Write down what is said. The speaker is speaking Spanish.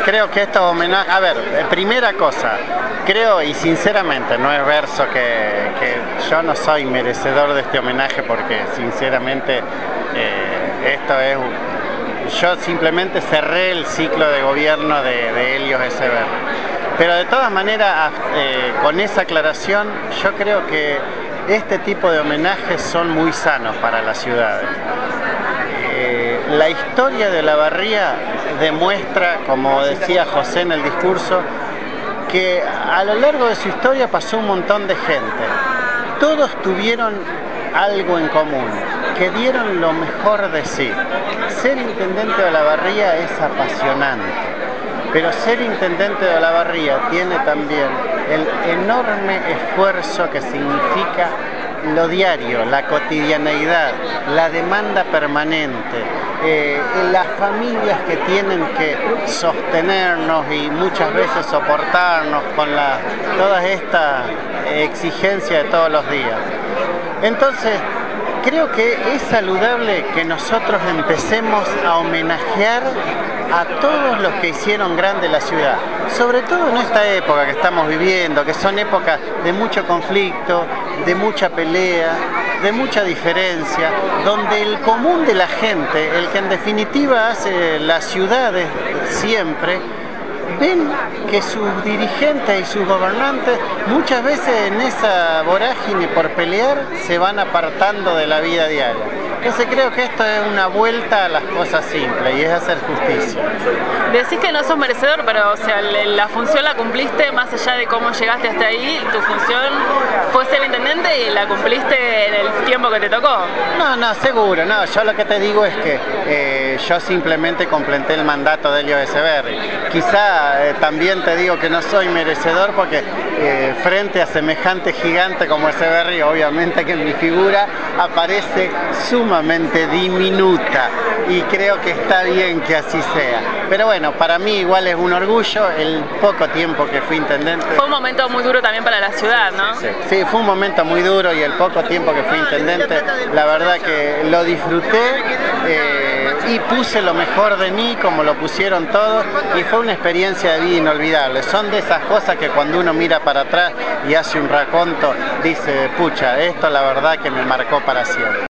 creo que estos homenajes, a ver, primera cosa, creo y sinceramente, no es verso que yo no soy merecedor de este homenaje porque sinceramente esto es, yo simplemente cerré el ciclo de gobierno de Helios Echeverri. Pero de todas maneras, con esa aclaración, yo creo que este tipo de homenajes son muy sanos para las ciudades. La historia de Olavarría demuestra, como decía José en el discurso, que a lo largo de su historia pasó un montón de gente. Todos tuvieron algo en común, que dieron lo mejor de sí. Ser intendente de Olavarría es apasionante, pero ser intendente de Olavarría tiene también el enorme esfuerzo que significa lo diario, la cotidianeidad, la demanda permanente, las familias que tienen que sostenernos y muchas veces soportarnos con todas estas exigencias de todos los días. Entonces, creo que es saludable que nosotros empecemos a homenajear a todos los que hicieron grande la ciudad, sobre todo en esta época que estamos viviendo, que son épocas de mucho conflicto, de mucha pelea, de mucha diferencia, donde el común de la gente, el que en definitiva hace las ciudades siempre, ven que sus dirigentes y sus gobernantes muchas veces en esa vorágine por pelear se van apartando de la vida diaria. Entonces creo que esto es una vuelta a las cosas simples y es hacer justicia. Decís que no sos merecedor, pero o sea, la función la cumpliste más allá de cómo llegaste hasta ahí. Tu función fue ser intendente y la cumpliste en el tiempo que te tocó. No, seguro, no. Yo lo que te digo es que yo simplemente completé el mandato de Helios Echeverri. Quizá también te digo que no soy merecedor porque frente a semejante gigante como Echeverri, obviamente que mi figura aparece sumamente diminuta y creo que está bien que así sea. Pero bueno, para mí igual es un orgullo el poco tiempo que fui intendente. Fue un momento muy duro también para la ciudad, ¿no? Sí, fue un momento muy duro y el poco tiempo que fui intendente, la verdad que lo disfruté y puse lo mejor de mí como lo pusieron todos y fue una experiencia de vida inolvidable. Son de esas cosas que cuando uno mira para atrás y hace un raconto dice, pucha, esto la verdad que me marcó para siempre.